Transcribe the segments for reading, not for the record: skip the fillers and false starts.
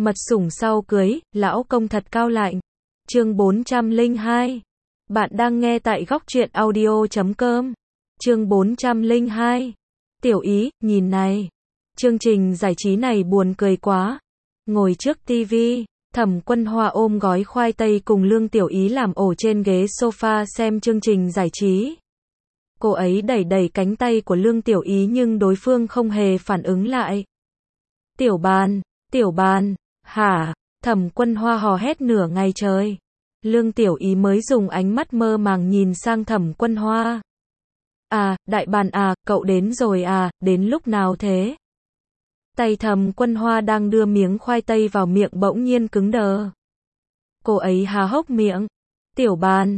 Mật sủng sau cưới, lão công thật cao lạnh. Chương 402. Bạn đang nghe tại góc truyện audio.com. Chương 402. Tiểu Ý, nhìn này. Chương trình giải trí này buồn cười quá. Ngồi trước tivi, Thẩm Quân Hoa ôm gói khoai tây cùng Lương Tiểu Ý làm ổ trên ghế sofa xem chương trình giải trí. Cô ấy đẩy đẩy cánh tay của Lương Tiểu Ý nhưng đối phương không hề phản ứng lại. Tiểu bàn, hả? Thẩm Quân Hoa hò hét nửa ngày trời. Lương Tiểu Ý mới dùng ánh mắt mơ màng nhìn sang Thẩm Quân Hoa. À, đại bàn à, cậu đến rồi à, đến lúc nào thế? Tay Thẩm Quân Hoa đang đưa miếng khoai tây vào miệng bỗng nhiên cứng đờ. Cô ấy há hốc miệng. Tiểu bàn,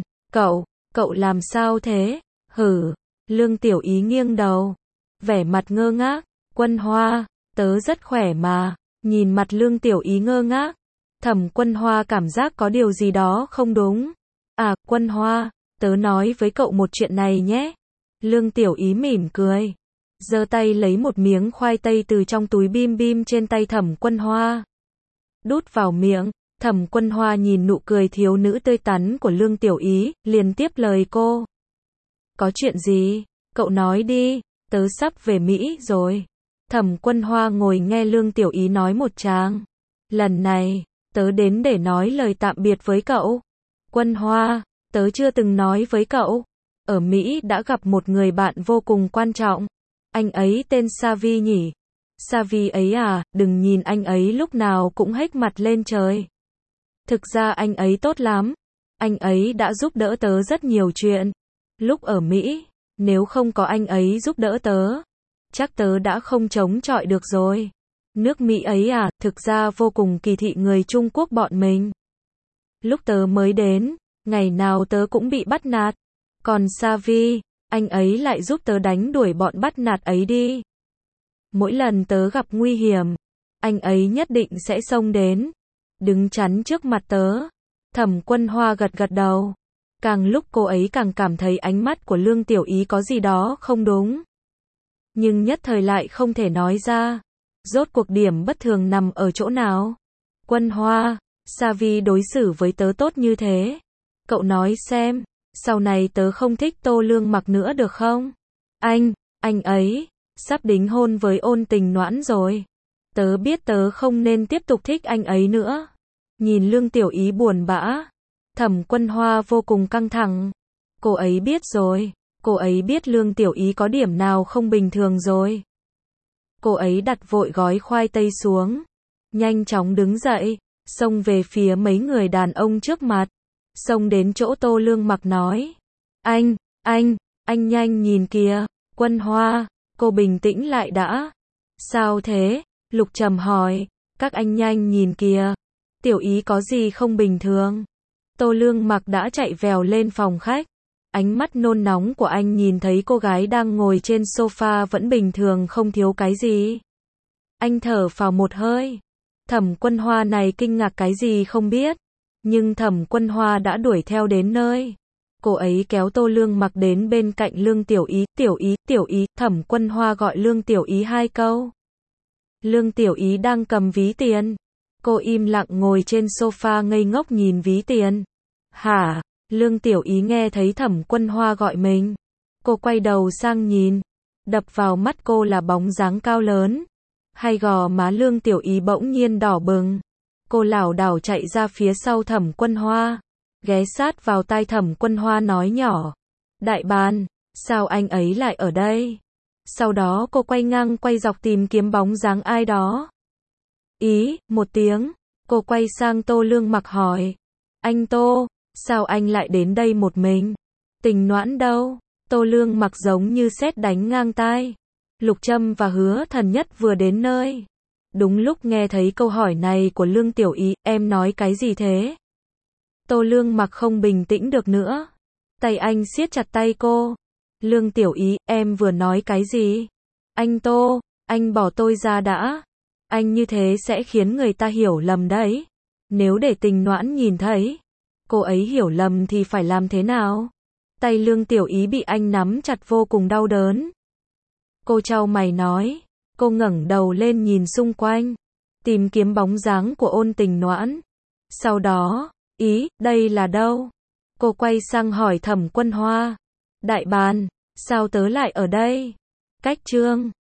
cậu làm sao thế? Hử? Lương Tiểu Ý nghiêng đầu. Vẻ mặt ngơ ngác. Quân Hoa, tớ rất khỏe mà. Nhìn mặt Lương Tiểu Ý ngơ ngác. Thẩm Quân Hoa cảm giác có điều gì đó không đúng. À, Quân Hoa, tớ nói với cậu một chuyện này nhé. Lương Tiểu Ý mỉm cười. Giơ tay lấy một miếng khoai tây từ trong túi bim bim trên tay Thẩm Quân Hoa. Đút vào miệng. Thẩm Quân Hoa nhìn nụ cười thiếu nữ tươi tắn của Lương Tiểu Ý, liền tiếp lời cô. Có chuyện gì? Cậu nói đi, tớ sắp về Mỹ rồi. Thẩm Quân Hoa ngồi nghe Lương Tiểu Ý nói một tràng. Lần này, tớ đến để nói lời tạm biệt với cậu. Quân Hoa, tớ chưa từng nói với cậu. Ở Mỹ đã gặp một người bạn vô cùng quan trọng. Anh ấy tên Savi nhỉ? Savi ấy à, đừng nhìn anh ấy lúc nào cũng hếch mặt lên trời. Thực ra anh ấy tốt lắm. Anh ấy đã giúp đỡ tớ rất nhiều chuyện. Lúc ở Mỹ, nếu không có anh ấy giúp đỡ tớ, chắc tớ đã không chống chọi được rồi. Nước Mỹ ấy à, thực ra vô cùng kỳ thị người Trung Quốc bọn mình. Lúc tớ mới đến, ngày nào tớ cũng bị bắt nạt. Còn Savi, anh ấy lại giúp tớ đánh đuổi bọn bắt nạt ấy đi. Mỗi lần tớ gặp nguy hiểm, anh ấy nhất định sẽ xông đến, đứng chắn trước mặt tớ. Thẩm Quân Hoa gật gật đầu. Càng lúc cô ấy càng cảm thấy ánh mắt của Lương Tiểu Ý có gì đó không đúng. Nhưng nhất thời lại không thể nói ra. Rốt cuộc điểm bất thường nằm ở chỗ nào? Quân Hoa, Savi đối xử với tớ tốt như thế. Cậu nói xem, sau này tớ không thích Tô Lương Mặc nữa được không? Anh ấy, sắp đính hôn với Ôn Tình Noãn rồi. Tớ biết tớ không nên tiếp tục thích anh ấy nữa. Nhìn Lương Tiểu Ý buồn bã. Thẩm Quân Hoa vô cùng căng thẳng. Cô ấy biết rồi. Cô ấy biết Lương Tiểu Ý có điểm nào không bình thường rồi. Cô ấy đặt vội gói khoai tây xuống. Nhanh chóng đứng dậy. Xông về phía mấy người đàn ông trước mặt. Xông đến chỗ Tô Lương Mặc nói. Anh nhanh nhìn kìa. Quân Hoa, cô bình tĩnh lại đã. Sao thế? Lục Trầm hỏi. Các anh nhanh nhìn kìa. Tiểu Ý có gì không bình thường? Tô Lương Mặc đã chạy vèo lên phòng khách. Ánh mắt nôn nóng của anh nhìn thấy cô gái đang ngồi trên sofa vẫn bình thường không thiếu cái gì. Anh thở phào một hơi. Thẩm Quân Hoa này kinh ngạc cái gì không biết. Nhưng Thẩm Quân Hoa đã đuổi theo đến nơi. Cô ấy kéo Tô Lương Mặc đến bên cạnh Lương Tiểu Ý. Tiểu Ý, Thẩm Quân Hoa gọi Lương Tiểu Ý 2 câu. Lương Tiểu Ý đang cầm ví tiền. Cô im lặng ngồi trên sofa ngây ngốc nhìn ví tiền. Hả? Lương Tiểu Ý nghe thấy Thẩm Quân Hoa gọi mình. Cô quay đầu sang nhìn. Đập vào mắt cô là bóng dáng cao lớn. Hai gò má Lương Tiểu Ý bỗng nhiên đỏ bừng. Cô lảo đảo chạy ra phía sau Thẩm Quân Hoa. Ghé sát vào tai Thẩm Quân Hoa nói nhỏ. Đại bàn, sao anh ấy lại ở đây? Sau đó cô quay ngang quay dọc tìm kiếm bóng dáng ai đó. Ý, một tiếng. Cô quay sang Tô Lương Mặc hỏi. Anh Tô, sao anh lại đến đây một mình? Tình Noãn đâu? Tô Lương Mặc giống như sét đánh ngang tai. Lục Trâm và Hứa Thần Nhất vừa đến nơi. Đúng lúc nghe thấy câu hỏi này của Lương Tiểu Ý, em nói cái gì thế? Tô Lương Mặc không bình tĩnh được nữa. Tay anh siết chặt tay cô. Lương Tiểu Ý, em vừa nói cái gì? Anh Tô, anh bỏ tôi ra đã. Anh như thế sẽ khiến người ta hiểu lầm đấy. Nếu để Tình Noãn nhìn thấy, cô ấy hiểu lầm thì phải làm thế nào? Tay Lương Tiểu Ý bị anh nắm chặt vô cùng đau đớn. Cô chau mày nói. Cô ngẩng đầu lên nhìn xung quanh. tìm kiếm bóng dáng của Ôn Tình Noãn. Sau đó, đây là đâu? Cô quay sang hỏi Thẩm Quân Hoa. Đại bàn, sao tớ lại ở đây? Cách chương